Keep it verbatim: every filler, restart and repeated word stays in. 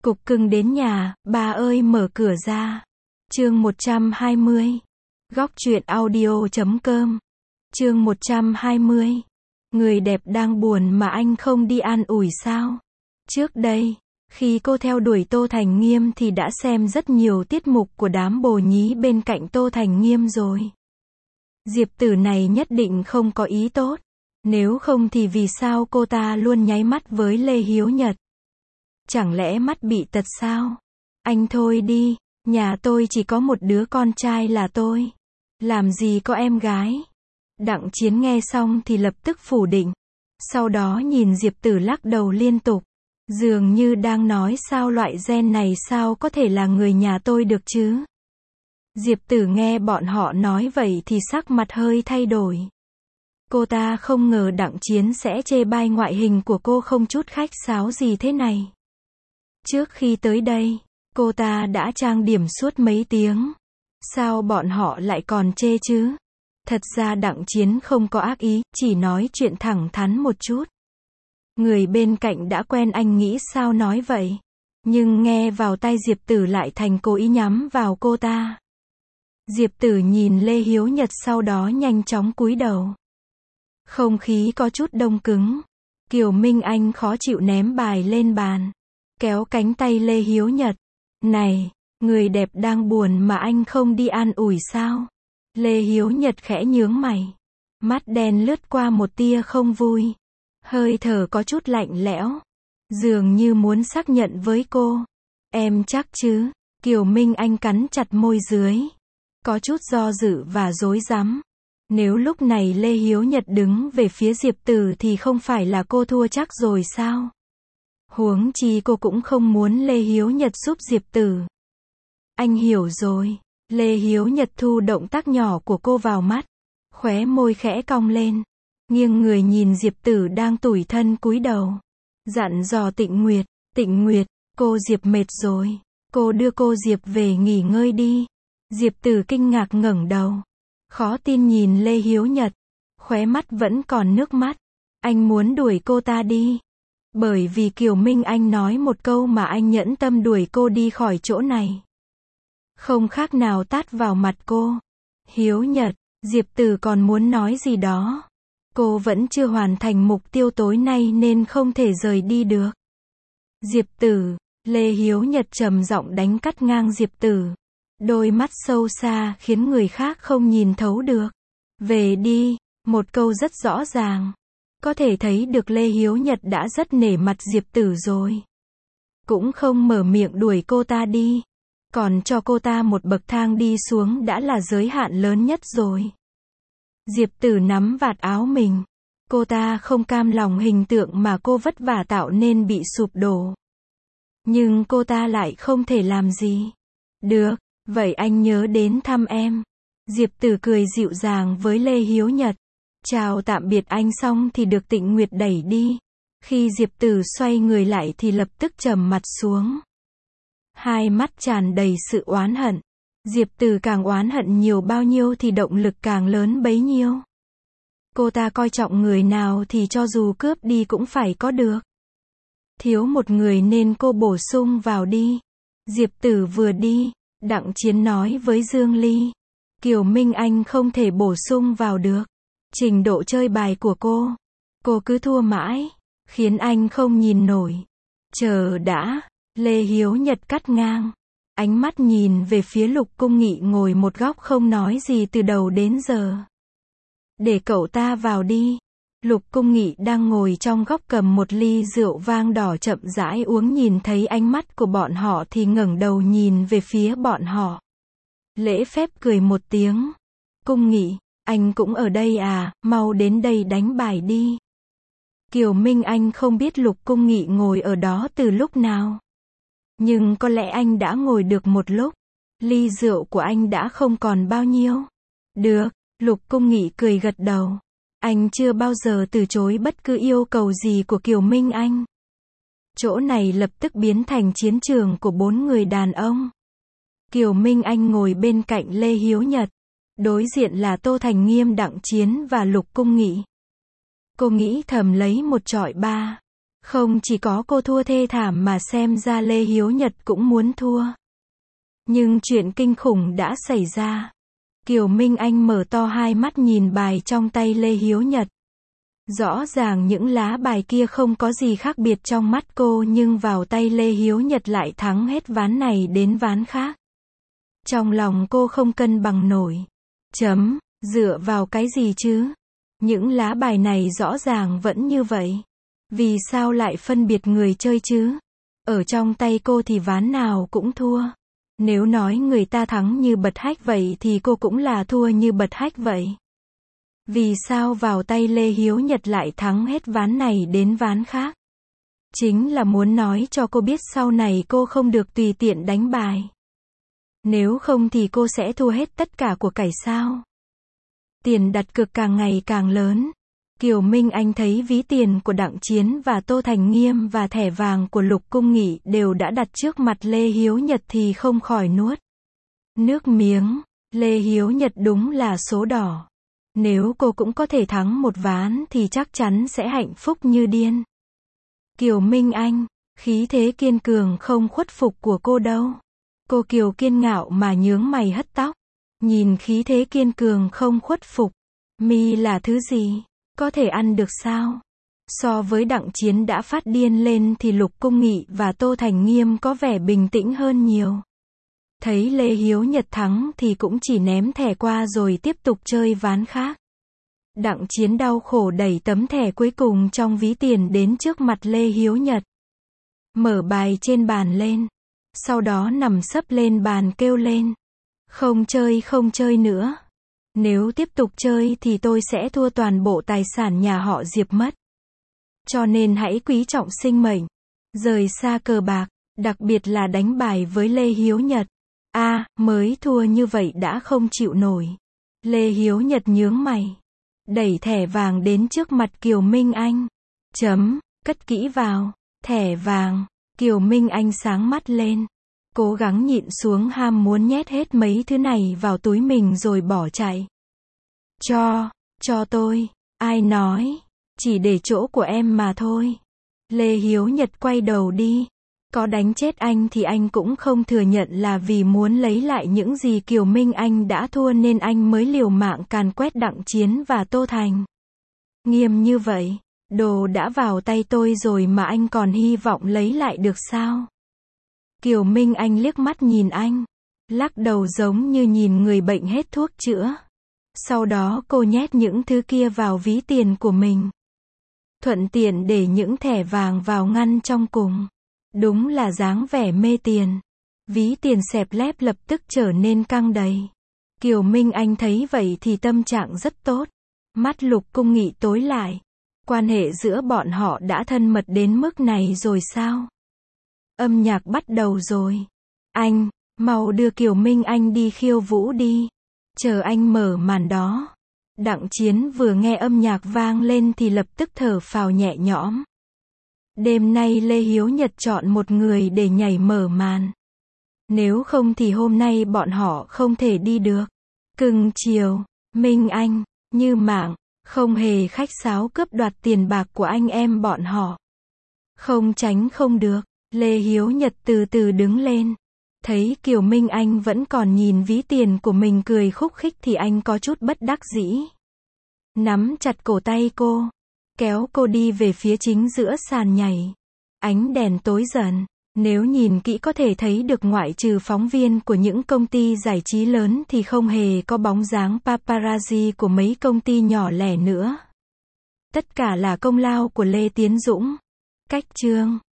Cục cưng đến nhà, bà ơi mở cửa ra. Chương một trăm hai mươi. Góc truyện audio chấm com. Chương một trăm hai mươi. Người đẹp đang buồn mà anh không đi an ủi sao? Trước đây, khi cô theo đuổi Tô Thành Nghiêm thì đã xem rất nhiều tiết mục của đám bồ nhí bên cạnh Tô Thành Nghiêm rồi. Diệp Tử này nhất định không có ý tốt. Nếu không thì vì sao cô ta luôn nháy mắt với Lê Hiếu Nhật? Chẳng lẽ mắt bị tật sao? Anh thôi đi, nhà tôi chỉ có một đứa con trai là tôi. Làm gì có em gái? Đặng Chiến nghe xong thì lập tức phủ định. Sau đó nhìn Diệp Tử lắc đầu liên tục. Dường như đang nói sao loại gen này sao có thể là người nhà tôi được chứ? Diệp Tử nghe bọn họ nói vậy thì sắc mặt hơi thay đổi. Cô ta không ngờ Đặng Chiến sẽ chê bai ngoại hình của cô không chút khách sáo gì thế này. Trước khi tới đây, cô ta đã trang điểm suốt mấy tiếng. Sao bọn họ lại còn chê chứ? Thật ra Đặng Chiến không có ác ý, chỉ nói chuyện thẳng thắn một chút. Người bên cạnh đã quen anh nghĩ sao nói vậy. Nhưng nghe vào tai Diệp Tử lại thành cố ý nhắm vào cô ta. Diệp Tử nhìn Lê Hiếu Nhật sau đó nhanh chóng cúi đầu. Không khí có chút đông cứng. Kiều Minh Anh khó chịu ném bài lên bàn. Kéo cánh tay Lê Hiếu Nhật. Này, người đẹp đang buồn mà anh không đi an ủi sao? Lê Hiếu Nhật khẽ nhướng mày. Mắt đen lướt qua một tia không vui. Hơi thở có chút lạnh lẽo. Dường như muốn xác nhận với cô. Em chắc chứ? Kiều Minh Anh cắn chặt môi dưới. Có chút do dự và rối rắm. Nếu lúc này Lê Hiếu Nhật đứng về phía Diệp Tử thì không phải là cô thua chắc rồi sao? Huống chi cô cũng không muốn Lê Hiếu Nhật giúp Diệp Tử. Anh hiểu rồi. Lê Hiếu Nhật thu động tác nhỏ của cô vào mắt. Khóe môi khẽ cong lên. Nghiêng người nhìn Diệp Tử đang tủi thân cúi đầu. Dặn dò Tịnh Nguyệt. Tịnh Nguyệt, cô Diệp mệt rồi. Cô đưa cô Diệp về nghỉ ngơi đi. Diệp Tử kinh ngạc ngẩng đầu. Khó tin nhìn Lê Hiếu Nhật. Khóe mắt vẫn còn nước mắt. Anh muốn đuổi cô ta đi. Bởi vì Kiều Minh Anh nói một câu mà anh nhẫn tâm đuổi cô đi khỏi chỗ này. Không khác nào tát vào mặt cô. Hiếu Nhật, Diệp Tử còn muốn nói gì đó. Cô vẫn chưa hoàn thành mục tiêu tối nay nên không thể rời đi được. Diệp Tử, Lê Hiếu Nhật trầm giọng đánh cắt ngang Diệp Tử. Đôi mắt sâu xa khiến người khác không nhìn thấu được. Về đi, một câu rất rõ ràng. Có thể thấy được Lê Hiếu Nhật đã rất nể mặt Diệp Tử rồi. Cũng không mở miệng đuổi cô ta đi. Còn cho cô ta một bậc thang đi xuống đã là giới hạn lớn nhất rồi. Diệp Tử nắm vạt áo mình. Cô ta không cam lòng hình tượng mà cô vất vả tạo nên bị sụp đổ. Nhưng cô ta lại không thể làm gì. Được, vậy anh nhớ đến thăm em. Diệp Tử cười dịu dàng với Lê Hiếu Nhật. Chào tạm biệt anh xong thì được Tịnh Nguyệt đẩy đi. Khi Diệp Tử xoay người lại thì lập tức trầm mặt xuống. Hai mắt tràn đầy sự oán hận. Diệp Tử càng oán hận nhiều bao nhiêu thì động lực càng lớn bấy nhiêu. Cô ta coi trọng người nào thì cho dù cướp đi cũng phải có được. Thiếu một người nên cô bổ sung vào đi. Diệp Tử vừa đi, Đặng Chiến nói với Dương Ly. Kiều Minh Anh không thể bổ sung vào được. Trình độ chơi bài của cô. Cô cứ thua mãi. Khiến anh không nhìn nổi. Chờ đã. Lê Hiếu Nhật cắt ngang. Ánh mắt nhìn về phía Lục Cung Nghị ngồi một góc không nói gì từ đầu đến giờ. Để cậu ta vào đi. Lục Cung Nghị đang ngồi trong góc cầm một ly rượu vang đỏ chậm rãi uống, nhìn thấy ánh mắt của bọn họ thì ngẩng đầu nhìn về phía bọn họ. Lễ phép cười một tiếng. Cung Nghị, anh cũng ở đây à, mau đến đây đánh bài đi. Kiều Minh Anh không biết Lục Cung Nghị ngồi ở đó từ lúc nào. Nhưng có lẽ anh đã ngồi được một lúc. Ly rượu của anh đã không còn bao nhiêu. Được, Lục Cung Nghị cười gật đầu. Anh chưa bao giờ từ chối bất cứ yêu cầu gì của Kiều Minh Anh. Chỗ này lập tức biến thành chiến trường của bốn người đàn ông. Kiều Minh Anh ngồi bên cạnh Lê Hiếu Nhật. Đối diện là Tô Thành Nghiêm, Đặng Chiến và Lục Cung Nghị. Cô nghĩ thầm lấy một chọi ba. Không chỉ có cô thua thê thảm mà xem ra Lê Hiếu Nhật cũng muốn thua. Nhưng chuyện kinh khủng đã xảy ra. Kiều Minh Anh mở to hai mắt nhìn bài trong tay Lê Hiếu Nhật. Rõ ràng những lá bài kia không có gì khác biệt trong mắt cô, nhưng vào tay Lê Hiếu Nhật lại thắng hết ván này đến ván khác. Trong lòng cô không cân bằng nổi. Chấm, dựa vào cái gì chứ? Những lá bài này rõ ràng vẫn như vậy. Vì sao lại phân biệt người chơi chứ? Ở trong tay cô thì ván nào cũng thua. Nếu nói người ta thắng như bật hách vậy thì cô cũng là thua như bật hách vậy. Vì sao vào tay Lê Hiếu Nhật lại thắng hết ván này đến ván khác? Chính là muốn nói cho cô biết sau này cô không được tùy tiện đánh bài. Nếu không thì cô sẽ thua hết tất cả của cải sao? Tiền đặt cược càng ngày càng lớn. Kiều Minh Anh thấy ví tiền của Đặng Chiến và Tô Thành Nghiêm và thẻ vàng của Lục Cung Nghị đều đã đặt trước mặt Lê Hiếu Nhật thì không khỏi nuốt nước miếng. Lê Hiếu Nhật đúng là số đỏ. Nếu cô cũng có thể thắng một ván thì chắc chắn sẽ hạnh phúc như điên. Kiều Minh Anh, khí thế kiên cường không khuất phục của cô đâu. Cô Kiều kiên ngạo mà nhướng mày hất tóc. Nhìn khí thế kiên cường không khuất phục. Mi là thứ gì? Có thể ăn được sao? So với Đặng Chiến đã phát điên lên thì Lục Cung Nghị và Tô Thành Nghiêm có vẻ bình tĩnh hơn nhiều. Thấy Lê Hiếu Nhật thắng thì cũng chỉ ném thẻ qua rồi tiếp tục chơi ván khác. Đặng Chiến đau khổ đẩy tấm thẻ cuối cùng trong ví tiền đến trước mặt Lê Hiếu Nhật. Mở bài trên bàn lên. Sau đó nằm sấp lên bàn kêu lên. Không chơi không chơi nữa. Nếu tiếp tục chơi thì tôi sẽ thua toàn bộ tài sản nhà họ Diệp mất. Cho nên hãy quý trọng sinh mệnh. Rời xa cờ bạc, đặc biệt là đánh bài với Lê Hiếu Nhật. A, à, mới thua như vậy đã không chịu nổi. Lê Hiếu Nhật nhướng mày. Đẩy thẻ vàng đến trước mặt Kiều Minh Anh. Chấm, cất kỹ vào. Thẻ vàng. Kiều Minh Anh sáng mắt lên. Cố gắng nhịn xuống ham muốn nhét hết mấy thứ này vào túi mình rồi bỏ chạy. Cho, cho tôi. Ai nói? Chỉ để chỗ của em mà thôi. Lê Hiếu Nhật quay đầu đi. Có đánh chết anh thì anh cũng không thừa nhận là vì muốn lấy lại những gì Kiều Minh Anh đã thua nên anh mới liều mạng càn quét Đặng Chiến và Tô Thành Nghiêm như vậy. Đồ đã vào tay tôi rồi mà anh còn hy vọng lấy lại được sao? Kiều Minh Anh liếc mắt nhìn anh. Lắc đầu giống như nhìn người bệnh hết thuốc chữa. Sau đó cô nhét những thứ kia vào ví tiền của mình. Thuận tiện để những thẻ vàng vào ngăn trong cùng. Đúng là dáng vẻ mê tiền. Ví tiền xẹp lép lập tức trở nên căng đầy. Kiều Minh Anh thấy vậy thì tâm trạng rất tốt. Mắt Lục Cung Nghị tối lại. Quan hệ giữa bọn họ đã thân mật đến mức này rồi sao? Âm nhạc bắt đầu rồi. Anh, mau đưa Kiều Minh Anh đi khiêu vũ đi. Chờ anh mở màn đó. Đặng Chiến vừa nghe âm nhạc vang lên thì lập tức thở phào nhẹ nhõm. Đêm nay Lê Hiếu Nhật chọn một người để nhảy mở màn. Nếu không thì hôm nay bọn họ không thể đi được. Cưng chiều, Minh Anh, như mạng, không hề khách sáo cướp đoạt tiền bạc của anh em bọn họ. Không tránh không được. Lê Hiếu Nhật từ từ đứng lên. Thấy Kiều Minh Anh vẫn còn nhìn ví tiền của mình cười khúc khích thì anh có chút bất đắc dĩ. Nắm chặt cổ tay cô. Kéo cô đi về phía chính giữa sàn nhảy. Ánh đèn tối dần. Nếu nhìn kỹ có thể thấy được ngoại trừ phóng viên của những công ty giải trí lớn thì không hề có bóng dáng paparazzi của mấy công ty nhỏ lẻ nữa. Tất cả là công lao của Lê Tiến Dũng. Cách chương